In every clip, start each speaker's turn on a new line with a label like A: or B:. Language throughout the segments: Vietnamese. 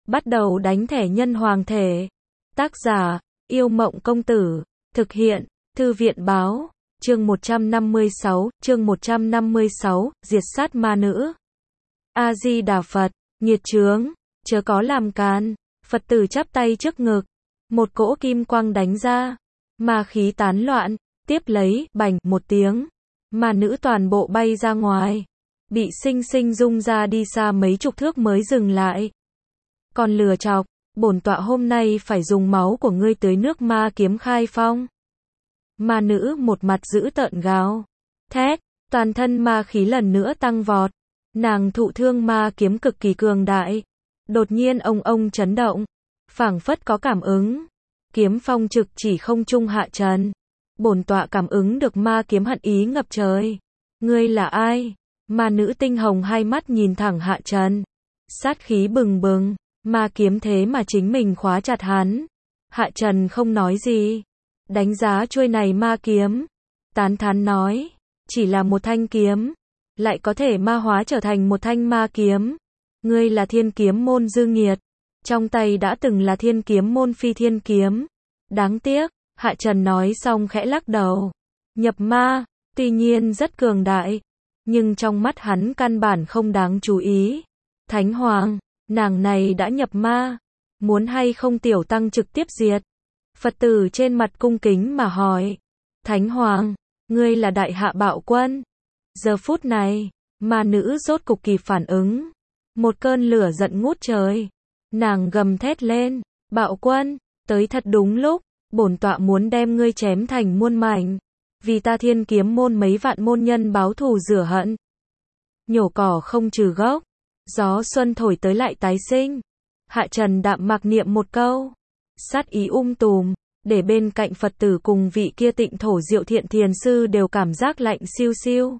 A: Bắt đầu đánh thẻ nhân hoàng thể. Tác giả, Yêu Mộng Công Tử. Thực hiện, Thư viện Báo. Chương 156, Diệt sát ma nữ. A-di-đà Phật, nghiệt chướng, chớ có làm càn. Phật tử chắp tay trước ngực. Một cỗ kim quang đánh ra. Ma khí tán loạn, tiếp lấy, bành, một tiếng. Ma nữ toàn bộ bay ra ngoài. Bị sinh sinh rung ra đi xa mấy chục thước mới dừng lại. Còn lừa chọc, bổn tọa hôm nay phải dùng máu của ngươi tưới nước ma kiếm khai phong. Ma nữ một mặt dữ tợn gào thét, toàn thân ma khí lần nữa tăng vọt. Nàng thụ thương ma kiếm cực kỳ cường đại. Đột nhiên ông chấn động, phảng phất có cảm ứng. Kiếm phong trực chỉ không trung Hạ Trần. Bổn tọa cảm ứng được ma kiếm hận ý ngập trời. Ngươi là ai? Ma nữ tinh hồng hai mắt nhìn thẳng Hạ Trần. Sát khí bừng bừng, ma kiếm thế mà chính mình khóa chặt hắn. Hạ Trần không nói gì. Đánh giá chuôi này ma kiếm. Tán thán nói, chỉ là một thanh kiếm, lại có thể ma hóa trở thành một thanh ma kiếm. Ngươi là Thiên Kiếm Môn dư nghiệt. Trong tay đã từng là Thiên Kiếm Môn phi thiên kiếm. Đáng tiếc, Hạ Trần nói xong khẽ lắc đầu. Nhập ma, tuy nhiên rất cường đại, nhưng trong mắt hắn căn bản không đáng chú ý. Thánh Hoàng, nàng này đã nhập ma, muốn hay không tiểu tăng trực tiếp diệt? Phật tử trên mặt cung kính mà hỏi. Thánh Hoàng, ngươi là Đại Hạ Bạo Quân. Giờ phút này, ma nữ rốt cục kịp phản ứng. Một cơn lửa giận ngút trời. Nàng gầm thét lên, Bạo Quân, tới thật đúng lúc, bổn tọa muốn đem ngươi chém thành muôn mảnh. Vì ta Thiên Kiếm Môn mấy vạn môn nhân báo thù rửa hận. Nhổ cỏ không trừ gốc, gió xuân thổi tới lại tái sinh. Hạ Trần đạm mạc niệm một câu, sát ý tùm, để bên cạnh Phật tử cùng vị kia Tịnh Thổ Diệu Thiện Thiền Sư đều cảm giác lạnh siêu siêu.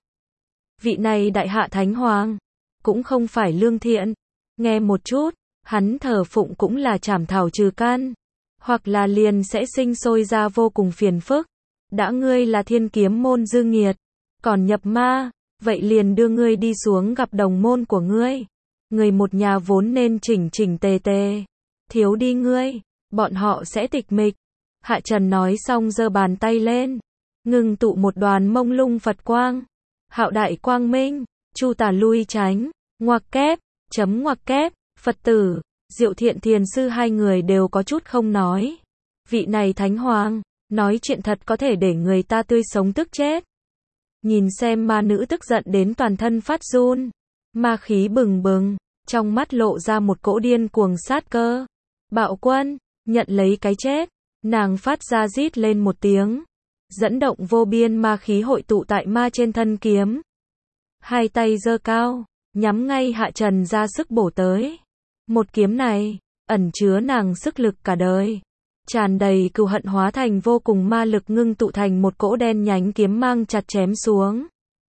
A: Vị này Đại Hạ Thánh Hoàng, cũng không phải lương thiện. Nghe một chút, hắn thờ phụng cũng là trảm thảo trừ căn, hoặc là liền sẽ sinh sôi ra vô cùng phiền phức. Đã ngươi là Thiên Kiếm Môn dư nghiệt, còn nhập ma, vậy liền đưa ngươi đi xuống gặp đồng môn của ngươi. Người một nhà vốn nên chỉnh tề tề. Thiếu đi ngươi, bọn họ sẽ tịch mịch. Hạ Trần nói xong giơ bàn tay lên, ngưng tụ một đoàn mông lung Phật quang. Hạo đại quang minh, chu tà lui tránh, ngoặc kép, chấm ngoặc kép. Phật tử, Diệu Thiện Thiền Sư hai người đều có chút không nói. Vị này Thánh Hoàng, nói chuyện thật có thể để người ta tươi sống tức chết. Nhìn xem ma nữ tức giận đến toàn thân phát run. Ma khí bừng bừng, trong mắt lộ ra một cỗ điên cuồng sát cơ. Bạo Quân, nhận lấy cái chết. Nàng phát ra rít lên một tiếng. Dẫn động vô biên ma khí hội tụ tại ma trên thân kiếm. Hai tay giơ cao, nhắm ngay Hạ Trần ra sức bổ tới. Một kiếm này, ẩn chứa nàng sức lực cả đời. Tràn đầy cừu hận hóa thành vô cùng ma lực ngưng tụ thành một cỗ đen nhánh kiếm mang chặt chém xuống.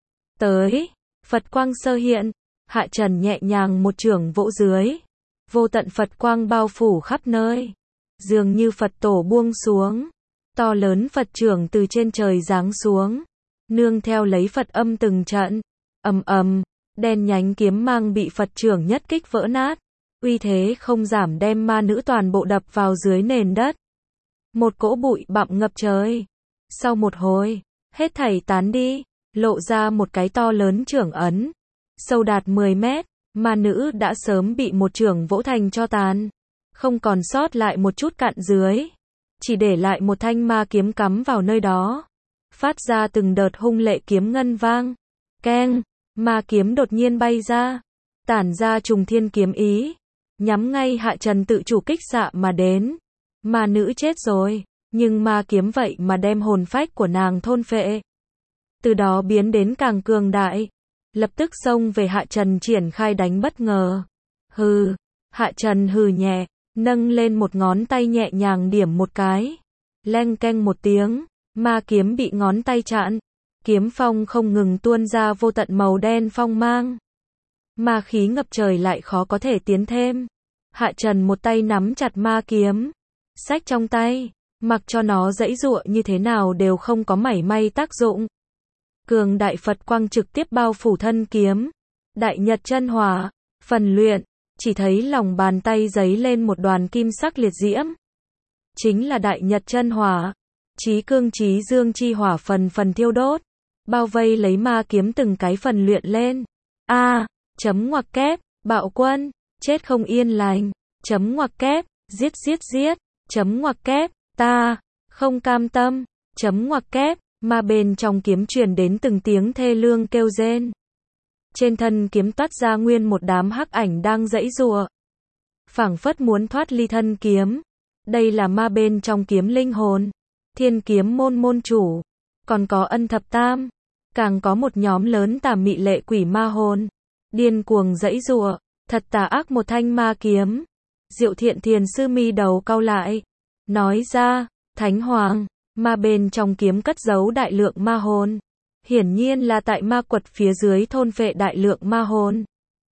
A: Tới, Phật quang sơ hiện, Hạ Trần nhẹ nhàng một chưởng vỗ dưới. Vô tận Phật quang bao phủ khắp nơi. Dường như Phật tổ buông xuống. To lớn Phật chưởng từ trên trời giáng xuống. Nương theo lấy Phật âm từng trận. Ầm ầm, đen nhánh kiếm mang bị Phật chưởng nhất kích vỡ nát. Uy thế không giảm đem ma nữ toàn bộ đập vào dưới nền đất. Một cỗ bụi bặm ngập trời. Sau một hồi, hết thảy tán đi, lộ ra một cái to lớn chưởng ấn. Sâu đạt 10 mét, ma nữ đã sớm bị một chưởng vỗ thành tro tàn. Không còn sót lại một chút cặn dưới. Chỉ để lại một thanh ma kiếm cắm vào nơi đó. Phát ra từng đợt hung lệ kiếm ngân vang. Keng, ma kiếm đột nhiên bay ra. Tản ra trùng thiên kiếm ý. Nhắm ngay Hạ Trần tự chủ kích xạ mà đến. Ma nữ chết rồi, nhưng ma kiếm vậy mà đem hồn phách của nàng thôn phệ. Từ đó biến đến càng cường đại. Lập tức xông về Hạ Trần triển khai đánh bất ngờ. Hừ, Hạ Trần hừ nhẹ, nâng lên một ngón tay nhẹ nhàng điểm một cái. Leng keng một tiếng, ma kiếm bị ngón tay chặn. Kiếm phong không ngừng tuôn ra vô tận màu đen phong mang. Ma khí ngập trời lại khó có thể tiến thêm. Hạ Trần một tay nắm chặt ma kiếm, xách trong tay, mặc cho nó giãy giụa như thế nào đều không có mảy may tác dụng. Cường đại Phật quang trực tiếp bao phủ thân kiếm. Đại Nhật chân hỏa, phần luyện, chỉ thấy lòng bàn tay giấy lên một đoàn kim sắc liệt diễm. Chính là Đại Nhật Chân Hỏa. Chí cương chí dương chi hỏa phần phần thiêu đốt, bao vây lấy ma kiếm từng cái phần luyện lên. Chấm ngoặc kép, bạo quân, chết không yên lành, chấm ngoặc kép, giết giết giết, chấm ngoặc kép, ta, không cam tâm, chấm ngoặc kép, mà bên trong kiếm truyền đến từng tiếng thê lương kêu rên. Trên thân kiếm toát ra nguyên một đám hắc ảnh đang giãy giụa, phảng phất muốn thoát ly thân kiếm. Đây là ma bên trong kiếm linh hồn, Thiên Kiếm môn môn chủ, còn có Ân Thập Tam, càng có một nhóm lớn tà mị lệ quỷ ma hồn, điên cuồng giãy giụa, thật tà ác một thanh ma kiếm. Diệu Thiện Thiền sư mi đầu cau lại, nói ra, Thánh Hoàng, ma bên trong kiếm cất giấu đại lượng ma hồn, hiển nhiên là tại ma quật phía dưới thôn phệ đại lượng ma hồn.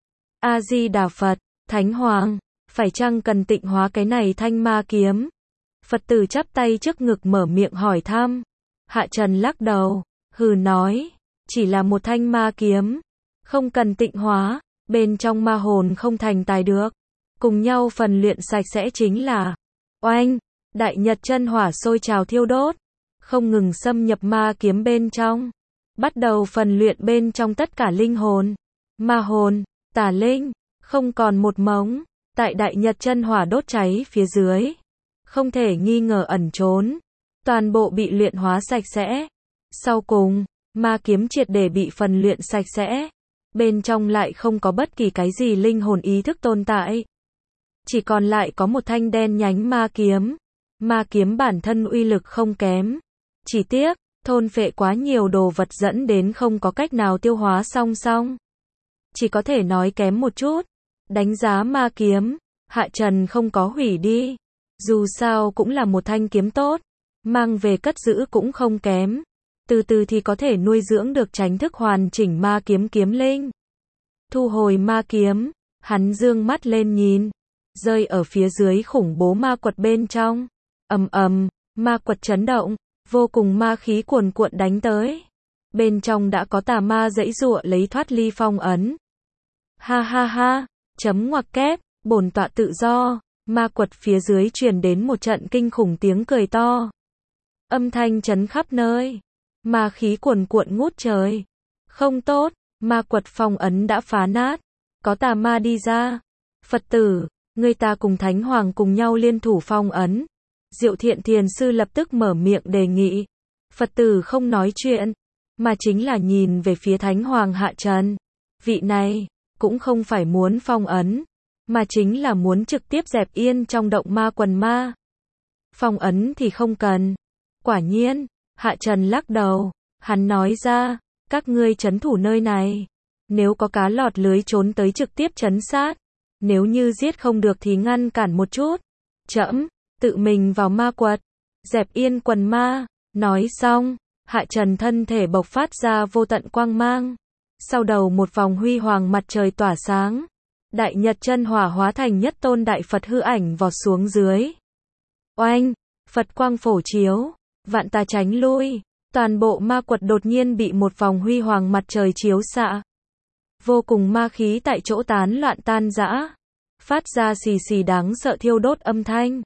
A: A Di Đà Phật, Thánh Hoàng, phải chăng cần tịnh hóa cái này thanh ma kiếm? Phật tử chắp tay trước ngực mở miệng hỏi thăm. Hạ Trần lắc đầu, hừ nói, chỉ là một thanh ma kiếm, không cần tịnh hóa, bên trong ma hồn không thành tài được. Cùng nhau phần luyện sạch sẽ chính là, oanh, Đại Nhật Chân Hỏa sôi trào thiêu đốt, không ngừng xâm nhập ma kiếm bên trong, bắt đầu phần luyện bên trong tất cả linh hồn, ma hồn, tà linh, không còn một mống. Tại Đại Nhật Chân Hỏa đốt cháy phía dưới, không thể nghi ngờ ẩn trốn, toàn bộ bị luyện hóa sạch sẽ. Sau cùng, ma kiếm triệt để bị phần luyện sạch sẽ, bên trong lại không có bất kỳ cái gì linh hồn ý thức tồn tại. Chỉ còn lại có một thanh đen nhánh ma kiếm. Ma kiếm bản thân uy lực không kém, chỉ tiếc, thôn phệ quá nhiều đồ vật dẫn đến không có cách nào tiêu hóa song song. Chỉ có thể nói kém một chút. Đánh giá ma kiếm, Hạ Trần không có hủy đi. Dù sao cũng là một thanh kiếm tốt, mang về cất giữ cũng không kém. Từ từ thì có thể nuôi dưỡng được tránh thức hoàn chỉnh ma kiếm kiếm linh. Thu hồi ma kiếm, hắn dương mắt lên nhìn, rơi ở phía dưới khủng bố ma quật bên trong. Ầm ầm, ma quật chấn động, vô cùng ma khí cuồn cuộn đánh tới. Bên trong đã có tà ma giãy giụa lấy thoát ly phong ấn. Ha ha ha, chấm ngoặc kép, bổn tọa tự do. Ma quật phía dưới truyền đến một trận kinh khủng tiếng cười to. Âm thanh chấn khắp nơi, ma khí cuồn cuộn ngút trời. Không tốt, ma quật phong ấn đã phá nát, có tà ma đi ra. Phật tử, người ta cùng Thánh Hoàng cùng nhau liên thủ phong ấn. Diệu Thiện Thiền sư lập tức mở miệng đề nghị. Phật tử không nói chuyện, mà chính là nhìn về phía Thánh Hoàng Hạ Trần. Vị này cũng không phải muốn phong ấn, mà chính là muốn trực tiếp dẹp yên trong động ma quần ma. Phong ấn thì không cần. Quả nhiên, Hạ Trần lắc đầu, hắn nói ra, các ngươi trấn thủ nơi này, nếu có cá lọt lưới trốn tới trực tiếp trấn sát, nếu như giết không được thì ngăn cản một chút. Trẫm tự mình vào ma quật, dẹp yên quần ma. Nói xong, Hạ Trần thân thể bộc phát ra vô tận quang mang. Sau đầu một vòng huy hoàng mặt trời tỏa sáng, Đại Nhật Chân Hỏa hóa thành nhất tôn đại Phật hư ảnh vọt xuống dưới. Oanh, Phật quang phổ chiếu, vạn tà tránh lui, toàn bộ ma quật đột nhiên bị một vòng huy hoàng mặt trời chiếu xạ. Vô cùng ma khí tại chỗ tán loạn tan rã, phát ra xì xì đáng sợ thiêu đốt âm thanh.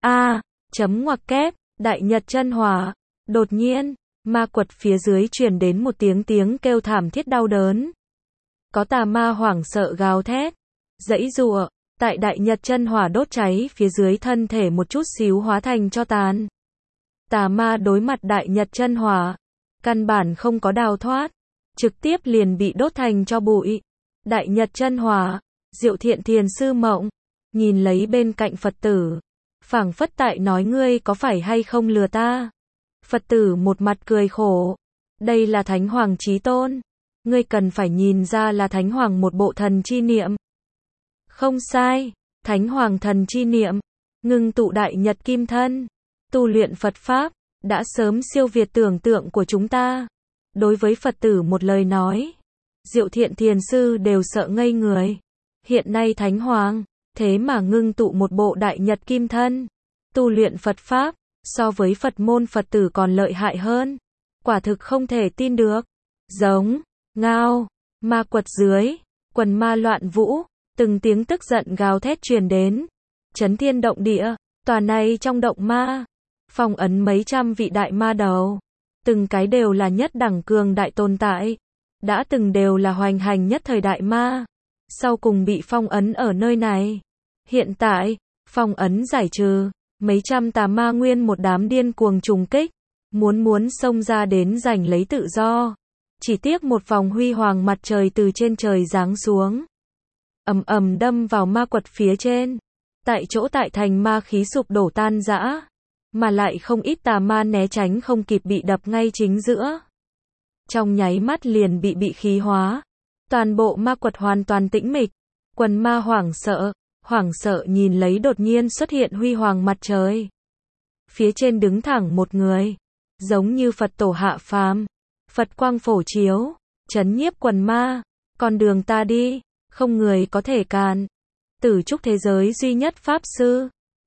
A: Chấm ngoặc kép, Đại Nhật Chân Hỏa. Đột nhiên, ma quật phía dưới truyền đến một tiếng kêu thảm thiết đau đớn. Có tà ma hoảng sợ gào thét, giãy giụa, tại Đại Nhật Chân Hỏa đốt cháy phía dưới thân thể một chút xíu hóa thành tro tàn. Tà ma đối mặt Đại Nhật Chân Hỏa, căn bản không có đào thoát, trực tiếp liền bị đốt thành tro bụi. Đại Nhật Chân Hỏa, Diệu Thiện Thiền sư mộng, nhìn lấy bên cạnh Phật tử, phảng phất tại nói ngươi có phải hay không lừa ta. Phật tử một mặt cười khổ, đây là Thánh Hoàng chí tôn, ngươi cần phải nhìn ra là Thánh Hoàng một bộ thần chi niệm. Không sai, Thánh Hoàng thần chi niệm, ngưng tụ Đại Nhật Kim Thân, tu luyện Phật Pháp, đã sớm siêu việt tưởng tượng của chúng ta. Đối với Phật tử một lời nói, Diệu Thiện Thiền sư đều sợ ngây người. Hiện nay Thánh Hoàng, thế mà ngưng tụ một bộ Đại Nhật Kim Thân, tu luyện Phật Pháp, so với Phật môn Phật tử còn lợi hại hơn. Quả thực không thể tin được. Giống, ngao, ma quật dưới, quần ma loạn vũ, Từng tiếng tức giận gào thét truyền đến, chấn thiên động địa, tòa này trong động ma, phong ấn mấy trăm vị đại ma đầu, từng cái đều là nhất đẳng cường đại tồn tại, đã từng đều là hoành hành nhất thời đại ma, sau cùng bị phong ấn ở nơi này. Hiện tại, phong ấn giải trừ, mấy trăm tà ma nguyên một đám điên cuồng trùng kích, muốn xông ra đến giành lấy tự do. Chỉ tiếc một vòng huy hoàng mặt trời từ trên trời giáng xuống, ầm ầm đâm vào ma quật phía trên. Tại chỗ tại thành ma khí sụp đổ tan rã, mà lại không ít tà ma né tránh không kịp bị đập ngay chính giữa. Trong nháy mắt liền bị khí hóa. Toàn bộ ma quật hoàn toàn tĩnh mịch. Quần ma hoảng sợ nhìn lấy đột nhiên xuất hiện huy hoàng mặt trời. Phía trên đứng thẳng một người, giống như Phật tổ hạ phàm. Phật quang phổ chiếu, chấn nhiếp quần ma, con đường ta đi, không người có thể cản. Tử trúc thế giới duy nhất pháp sư,